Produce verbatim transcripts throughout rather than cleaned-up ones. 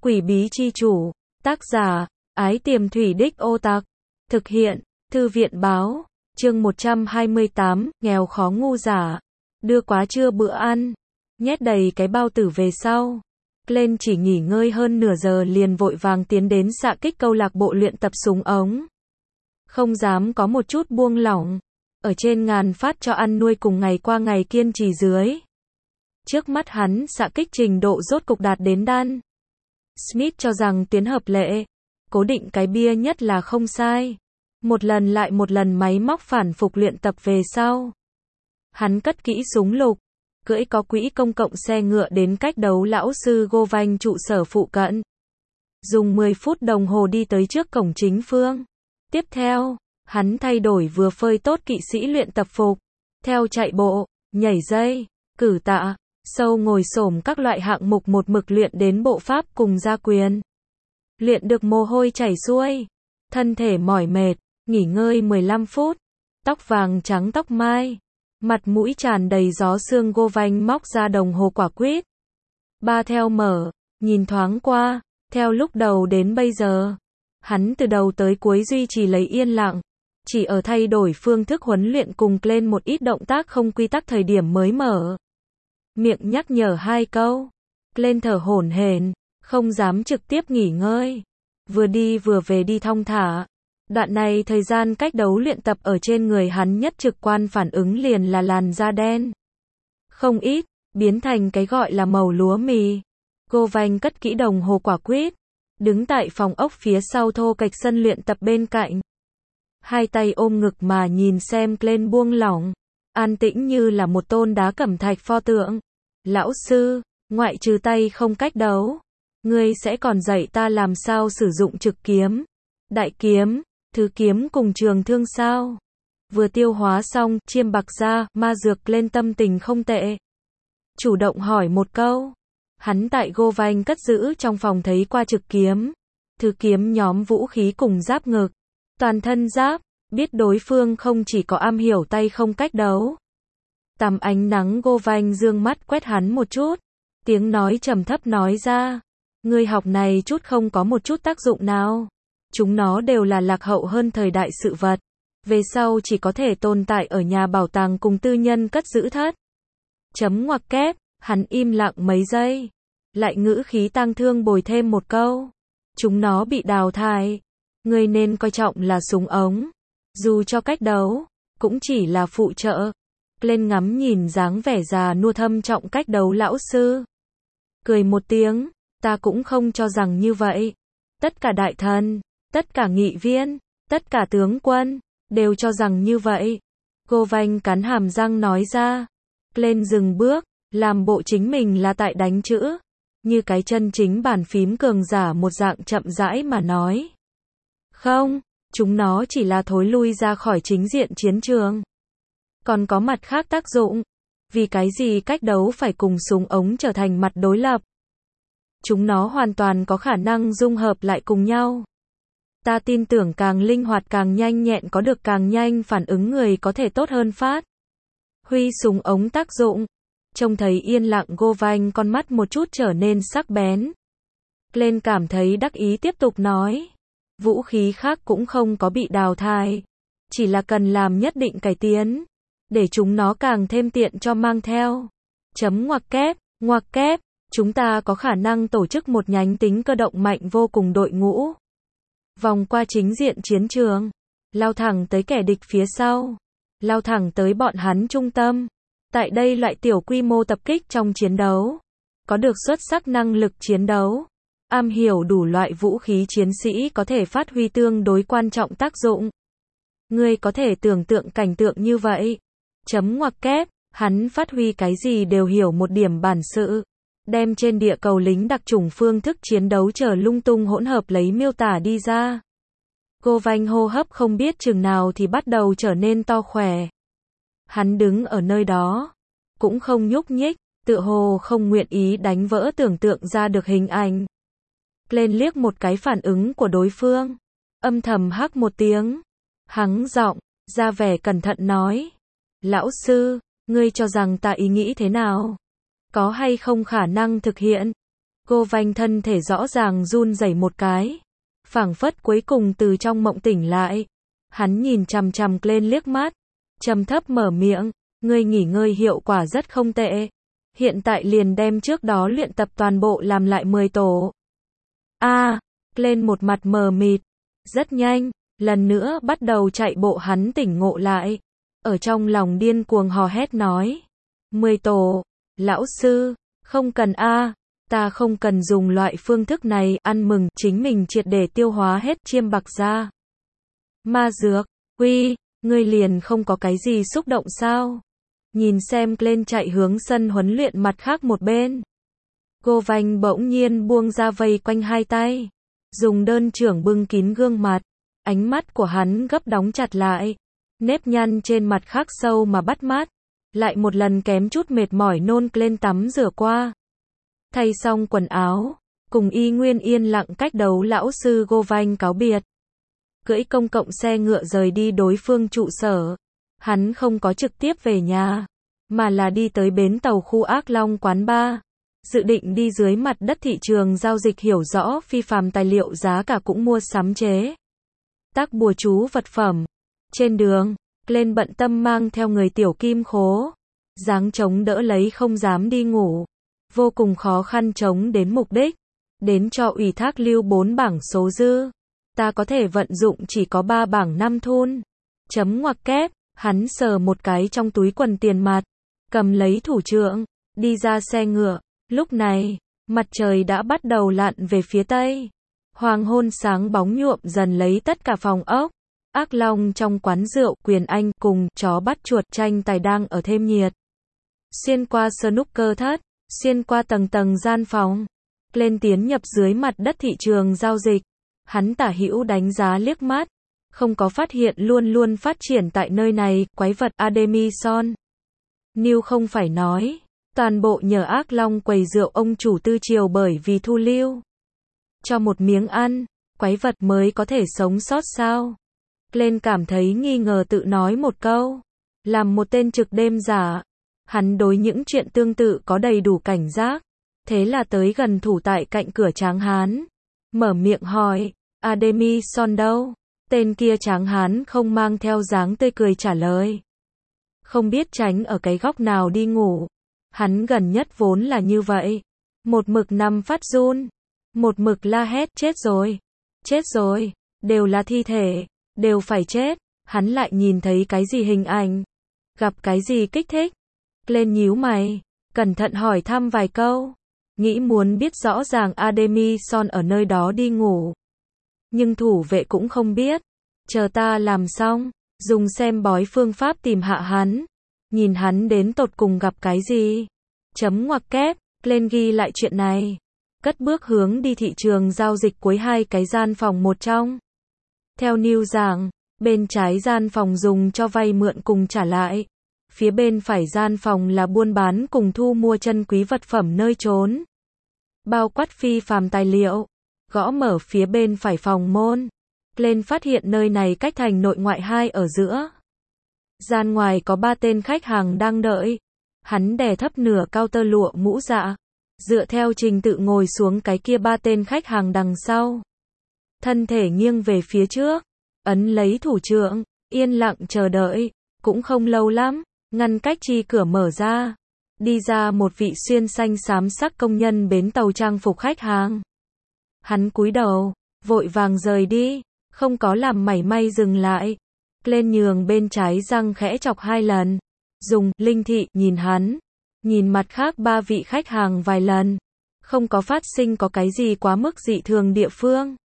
Quỷ bí chi chủ, tác giả, Ái Tiềm Thủy Đích Ô Tạc, thực hiện, Thư viện báo, chương một trăm hai mươi tám, nghèo khó ngu giả, đưa quá trưa bữa ăn, nhét đầy cái bao tử về sau. Glenn chỉ nghỉ ngơi hơn nửa giờ liền vội vàng tiến đến xạ kích câu lạc bộ luyện tập súng ống. Không dám có một chút buông lỏng, ở trên ngàn phát cho ăn nuôi cùng ngày qua ngày kiên trì dưới. Trước mắt hắn xạ kích trình độ rốt cục đạt đến đan. Smith cho rằng tiến hợp lệ, cố định cái bia nhất là không sai. Một lần lại một lần máy móc phản phục luyện tập về sau. Hắn cất kỹ súng lục, cưỡi có quỹ công cộng xe ngựa đến cách đấu lão sư Govan trụ sở phụ cận. Dùng mười phút đồng hồ đi tới trước cổng chính phương. Tiếp theo, hắn thay đổi vừa phơi tốt kỵ sĩ luyện tập phục. Theo chạy bộ, nhảy dây, cử tạ, sâu ngồi xổm các loại hạng mục một mực luyện đến bộ pháp cùng gia quyền. Luyện được mồ hôi chảy xuôi, thân thể mỏi mệt, nghỉ ngơi mười lăm phút, tóc vàng trắng tóc mai, mặt mũi tràn đầy gió sương Govan móc ra đồng hồ quả quýt. Ba theo mở, nhìn thoáng qua, theo lúc đầu đến bây giờ, hắn từ đầu tới cuối duy trì lấy yên lặng, chỉ ở thay đổi phương thức huấn luyện cùng lên một ít động tác không quy tắc thời điểm mới mở. Miệng nhắc nhở hai câu, lên thở hổn hển, không dám trực tiếp nghỉ ngơi. Vừa đi vừa về đi thong thả. Đoạn này thời gian cách đấu luyện tập ở trên người hắn nhất trực quan phản ứng liền là làn da đen. Không ít, biến thành cái gọi là màu lúa mì. Govan cất kỹ đồng hồ quả quýt, đứng tại phòng ốc phía sau thô kệch sân luyện tập bên cạnh. Hai tay ôm ngực mà nhìn xem Glenn buông lỏng, an tĩnh như là một tôn đá cẩm thạch pho tượng. Lão sư, ngoại trừ tay không cách đấu, ngươi sẽ còn dạy ta làm sao sử dụng trực kiếm, đại kiếm, thứ kiếm cùng trường thương sao? Vừa tiêu hóa xong, chiêm bạc ra, ma dược lên tâm tình không tệ. Chủ động hỏi một câu. Hắn tại Govan cất giữ trong phòng thấy qua trực kiếm, thứ kiếm nhóm vũ khí cùng giáp ngực, toàn thân giáp, biết đối phương không chỉ có am hiểu tay không cách đấu. Tầm ánh nắng Govan dương mắt quét hắn một chút, tiếng nói trầm thấp nói ra, ngươi học này chút không có một chút tác dụng nào. Chúng nó đều là lạc hậu hơn thời đại sự vật, về sau chỉ có thể tồn tại ở nhà bảo tàng cùng tư nhân cất giữ thất. Chấm ngoặc kép, hắn im lặng mấy giây, lại ngữ khí tang thương bồi thêm một câu. Chúng nó bị đào thải, ngươi nên coi trọng là súng ống, dù cho cách đấu, cũng chỉ là phụ trợ. Lên ngắm nhìn dáng vẻ già nua thâm trọng cách đấu lão sư. Cười một tiếng, ta cũng không cho rằng như vậy. Tất cả đại thần, tất cả nghị viên, tất cả tướng quân, đều cho rằng như vậy. Govan cắn hàm răng nói ra. Glenn dừng bước, làm bộ chính mình là tại đánh chữ, như cái chân chính bàn phím cường giả một dạng chậm rãi mà nói. Không, chúng nó chỉ là thối lui ra khỏi chính diện chiến trường. Còn có mặt khác tác dụng. Vì cái gì cách đấu phải cùng súng ống trở thành mặt đối lập? Chúng nó hoàn toàn có khả năng dung hợp lại cùng nhau. Ta tin tưởng càng linh hoạt càng nhanh nhẹn có được càng nhanh phản ứng người có thể tốt hơn phát huy súng ống tác dụng. Trông thấy yên lặng Govan con mắt một chút trở nên sắc bén. Glenn cảm thấy đắc ý tiếp tục nói. Vũ khí khác cũng không có bị đào thải, chỉ là cần làm nhất định cải tiến, để chúng nó càng thêm tiện cho mang theo. Chấm ngoặc kép, ngoặc kép, chúng ta có khả năng tổ chức một nhánh tính cơ động mạnh vô cùng đội ngũ. Vòng qua chính diện chiến trường, lao thẳng tới kẻ địch phía sau, lao thẳng tới bọn hắn trung tâm. Tại đây loại tiểu quy mô tập kích trong chiến đấu, có được xuất sắc năng lực chiến đấu, am hiểu đủ loại vũ khí chiến sĩ có thể phát huy tương đối quan trọng tác dụng. Ngươi có thể tưởng tượng cảnh tượng như vậy. Chấm ngoặc kép, hắn phát huy cái gì đều hiểu một điểm bản sự. Đem trên địa cầu lính đặc chủng phương thức chiến đấu trở lung tung hỗn hợp lấy miêu tả đi ra. Govan hô hấp không biết chừng nào thì bắt đầu trở nên to khỏe. Hắn đứng ở nơi đó, cũng không nhúc nhích, tựa hồ không nguyện ý đánh vỡ tưởng tượng ra được hình ảnh. Lên liếc một cái phản ứng của đối phương, âm thầm hắc một tiếng, hắng giọng, ra vẻ cẩn thận nói. Lão sư, ngươi cho rằng ta ý nghĩ thế nào? Có hay không khả năng thực hiện? Cô Vanh thân thể rõ ràng run rẩy một cái. Phảng phất cuối cùng từ trong mộng tỉnh lại. Hắn nhìn chằm chằm lên liếc mắt. Trầm thấp mở miệng. Ngươi nghỉ ngơi hiệu quả rất không tệ. Hiện tại liền đem trước đó luyện tập toàn bộ làm lại mười tổ. A, à, lên một mặt mờ mịt. Rất nhanh, lần nữa bắt đầu chạy bộ hắn tỉnh ngộ lại. Ở trong lòng điên cuồng hò hét nói. mười tổ, lão sư, không cần a, à, ta không cần dùng loại phương thức này, ăn mừng chính mình triệt để tiêu hóa hết chiêm bạc ra. Ma dược, uy, ngươi liền không có cái gì xúc động sao? Nhìn xem lên chạy hướng sân huấn luyện mặt khác một bên. Cô Vanh bỗng nhiên buông ra vây quanh hai tay. Dùng đơn trưởng bưng kín gương mặt. Ánh mắt của hắn gấp đóng chặt lại. Nếp nhăn trên mặt khắc sâu mà bắt mắt. Lại một lần kém chút mệt mỏi nôn lên tắm rửa qua. Thay xong quần áo. Cùng y nguyên yên lặng cách đấu lão sư Cô Vanh cáo biệt. Cưỡi công cộng xe ngựa rời đi đối phương trụ sở. Hắn không có trực tiếp về nhà. Mà là đi tới bến tàu khu Ác Long quán bar. Dự định đi dưới mặt đất thị trường giao dịch hiểu rõ phi phàm tài liệu giá cả cũng mua sắm chế tác bùa chú vật phẩm. Trên đường, lên bận tâm mang theo người tiểu kim khố. Dáng chống đỡ lấy không dám đi ngủ. Vô cùng khó khăn chống đến mục đích. Đến cho ủy thác lưu bốn bảng số dư. Ta có thể vận dụng chỉ có ba bảng năm thun. Chấm ngoặc kép, hắn sờ một cái trong túi quần tiền mặt. Cầm lấy thủ trượng, đi ra xe ngựa. Lúc này, mặt trời đã bắt đầu lặn về phía tây. Hoàng hôn sáng bóng nhuộm dần lấy tất cả phòng ốc. Ác Long trong quán rượu Quyền Anh cùng chó bắt chuột tranh tài đang ở thêm nhiệt. Xuyên qua snooker thất, xuyên qua tầng tầng gian phòng, lên tiến nhập dưới mặt đất thị trường giao dịch. Hắn tả hữu đánh giá liếc mắt, không có phát hiện luôn luôn phát triển tại nơi này, quái vật Ademison. New không phải nói, toàn bộ nhờ Ác Long quầy rượu ông chủ tư triều bởi vì thu lưu. Cho một miếng ăn, quái vật mới có thể sống sót sao? Lên cảm thấy nghi ngờ tự nói một câu. Làm một tên trực đêm giả. Hắn đối những chuyện tương tự có đầy đủ cảnh giác. Thế là tới gần thủ tại cạnh cửa Tráng Hán. Mở miệng hỏi, Ademison đâu? Tên kia Tráng Hán không mang theo dáng tươi cười trả lời. Không biết tránh ở cái góc nào đi ngủ. Hắn gần nhất vốn là như vậy. Một mực nằm phát run. Một mực la hét chết rồi. Chết rồi. Đều là thi thể. Đều phải chết. Hắn lại nhìn thấy cái gì hình ảnh. Gặp cái gì kích thích. Lên nhíu mày. Cẩn thận hỏi thăm vài câu. Nghĩ muốn biết rõ ràng Ademison ở nơi đó đi ngủ. Nhưng thủ vệ cũng không biết. Chờ ta làm xong. Dùng xem bói phương pháp tìm hạ hắn. Nhìn hắn đến tột cùng gặp cái gì. Chấm ngoặc kép. Lên ghi lại chuyện này. Cất bước hướng đi thị trường giao dịch cuối hai cái gian phòng một trong. Theo New giảng, bên trái gian phòng dùng cho vay mượn cùng trả lại. Phía bên phải gian phòng là buôn bán cùng thu mua chân quý vật phẩm nơi trốn. Bao quát phi phàm tài liệu. Gõ mở phía bên phải phòng môn. Lên phát hiện nơi này cách thành nội ngoại hai ở giữa. Gian ngoài có ba tên khách hàng đang đợi. Hắn đè thấp nửa cao tơ lụa mũ dạ. Dựa theo trình tự ngồi xuống cái kia ba tên khách hàng đằng sau. Thân thể nghiêng về phía trước. Ấn lấy thủ trượng. Yên lặng chờ đợi. Cũng không lâu lắm. Ngăn cách chi cửa mở ra. Đi ra một vị xuyên xanh xám sắc công nhân bến tàu trang phục khách hàng. Hắn cúi đầu. Vội vàng rời đi. Không có làm mảy may dừng lại. Lên nhường bên trái răng khẽ chọc hai lần. Dùng linh thị nhìn hắn. Nhìn mặt khác ba vị khách hàng vài lần. Không có phát sinh có cái gì quá mức dị thường địa phương.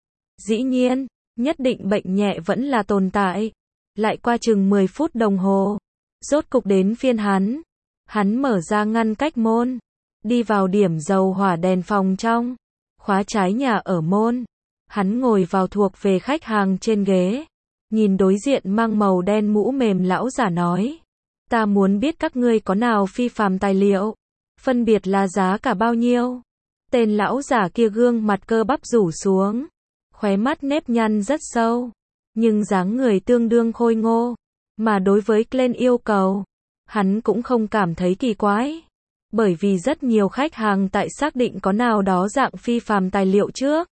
Dĩ nhiên, nhất định bệnh nhẹ vẫn là tồn tại. Lại qua chừng mười phút đồng hồ. Rốt cục đến phiên hắn. Hắn mở ra ngăn cách môn. Đi vào điểm dầu hỏa đèn phòng trong. Khóa trái nhà ở môn. Hắn ngồi vào thuộc về khách hàng trên ghế. Nhìn đối diện mang màu đen mũ mềm lão giả nói. Ta muốn biết các ngươi có nào phi phàm tài liệu. Phân biệt là giá cả bao nhiêu. Tên lão giả kia gương mặt cơ bắp rủ xuống. Khóe mắt nếp nhăn rất sâu. Nhưng dáng người tương đương khôi ngô. Mà đối với Glenn yêu cầu. Hắn cũng không cảm thấy kỳ quái. Bởi vì rất nhiều khách hàng tại xác định có nào đó dạng phi phàm tài liệu trước,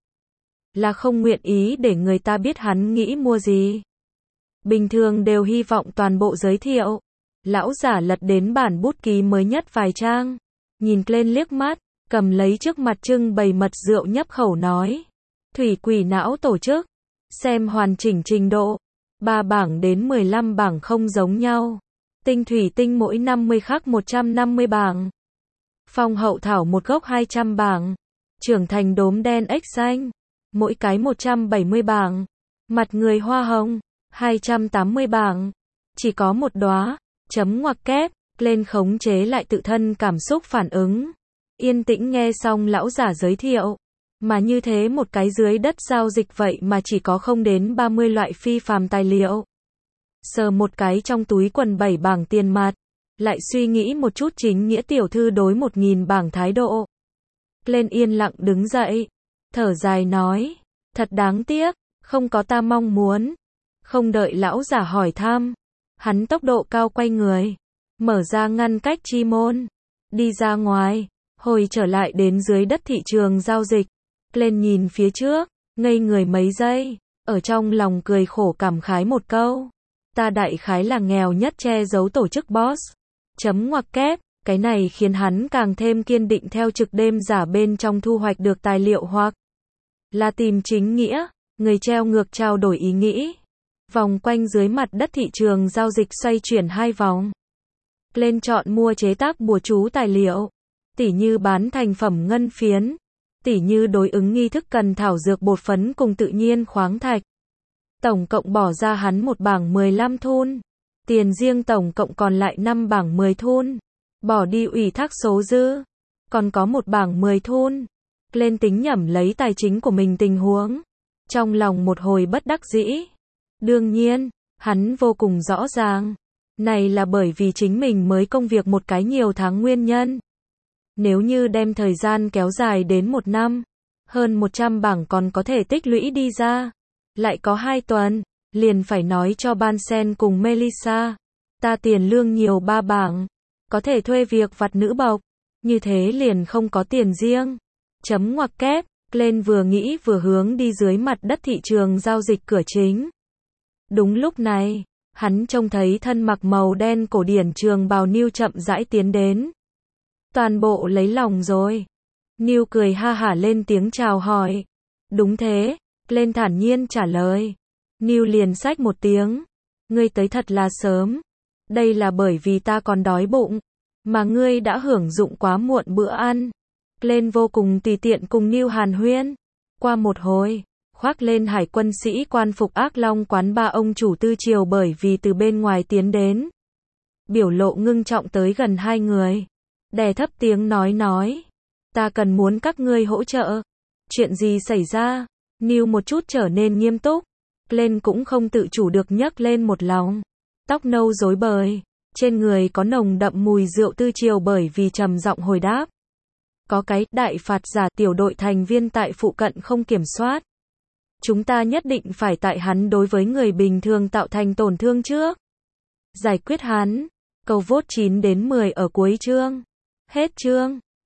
là không nguyện ý để người ta biết hắn nghĩ mua gì. Bình thường đều hy vọng toàn bộ giới thiệu. Lão giả lật đến bản bút ký mới nhất vài trang, nhìn lên liếc mắt, cầm lấy trước mặt trưng bày mật rượu nhấp khẩu nói. Thủy quỷ não tổ chức, xem hoàn chỉnh trình độ, ba bảng đến mười lăm bảng không giống nhau. Tinh thủy tinh mỗi năm mươi khắc một trăm năm mươi bảng. Phong hậu thảo một gốc hai trăm bảng. Trưởng thành đốm đen ếch xanh, mỗi cái một trăm bảy mươi bảng. Mặt người hoa hồng, hai trăm tám mươi bảng. Chỉ có một đóa, chấm ngoặc kép, lên khống chế lại tự thân cảm xúc phản ứng. Yên tĩnh nghe xong lão giả giới thiệu. Mà như thế một cái dưới đất giao dịch vậy mà chỉ có không đến ba mươi loại phi phàm tài liệu. Sờ một cái trong túi quần bảy bảng tiền mặt, lại suy nghĩ một chút chính nghĩa tiểu thư đối một nghìn bảng thái độ. Lên yên lặng đứng dậy, thở dài nói, thật đáng tiếc, không có ta mong muốn. Không đợi lão giả hỏi thăm, hắn tốc độ cao quay người, mở ra ngăn cách chi môn, đi ra ngoài, hồi trở lại đến dưới đất thị trường giao dịch. Lên nhìn phía trước, ngây người mấy giây, ở trong lòng cười khổ cảm khái một câu. Ta đại khái là nghèo nhất che giấu tổ chức boss. Chấm ngoặc kép, cái này khiến hắn càng thêm kiên định theo trực đêm giả bên trong thu hoạch được tài liệu hoặc là tìm chính nghĩa, người treo ngược trao đổi ý nghĩ. Vòng quanh dưới mặt đất thị trường giao dịch xoay chuyển hai vòng. Lên chọn mua chế tác bùa chú tài liệu, tỉ như bán thành phẩm ngân phiến, tỉ như đối ứng nghi thức cần thảo dược bột phấn cùng tự nhiên khoáng thạch. Tổng cộng bỏ ra hắn một bảng mười lăm thun. Tiền riêng tổng cộng còn lại năm bảng mười thun. Bỏ đi ủy thác số dư, còn có một bảng mười thun. Lên tính nhẩm lấy tài chính của mình tình huống. Trong lòng một hồi bất đắc dĩ. Đương nhiên, hắn vô cùng rõ ràng. Này là bởi vì chính mình mới công việc một cái nhiều tháng nguyên nhân. Nếu như đem thời gian kéo dài đến một năm, hơn một trăm bảng còn có thể tích lũy đi ra. Lại có hai tuần, liền phải nói cho Bansen cùng Melissa. Ta tiền lương nhiều ba bảng, có thể thuê việc vặt nữ bộc, như thế liền không có tiền riêng. Chấm ngoặc kép, lên vừa nghĩ vừa hướng đi dưới mặt đất thị trường giao dịch cửa chính. Đúng lúc này, hắn trông thấy thân mặc màu đen cổ điển trường bào Niu chậm rãi tiến đến. Toàn bộ lấy lòng rồi. Niu cười ha hả lên tiếng chào hỏi. Đúng thế, lên thản nhiên trả lời. Niu liền xách một tiếng. Ngươi tới thật là sớm. Đây là bởi vì ta còn đói bụng, mà ngươi đã hưởng dụng quá muộn bữa ăn. Lên vô cùng tùy tiện cùng Niu hàn huyên. Qua một hồi, khoác lên hải quân sĩ quan phục ác long quán ba ông chủ tư triều bởi vì từ bên ngoài tiến đến. Biểu lộ ngưng trọng tới gần hai người. Đè thấp tiếng nói nói. Ta cần muốn các ngươi hỗ trợ. Chuyện gì xảy ra? Niu một chút trở nên nghiêm túc. Lên cũng không tự chủ được nhấc lên một lòng. Tóc nâu rối bời. Trên người có nồng đậm mùi rượu tư triều bởi vì trầm giọng hồi đáp. Có cái đại phạt giả tiểu đội thành viên tại phụ cận không kiểm soát. Chúng ta nhất định phải tại hắn đối với người bình thường tạo thành tổn thương trước. Giải quyết hắn. Câu vote chín đến mười ở cuối chương. Hết chương.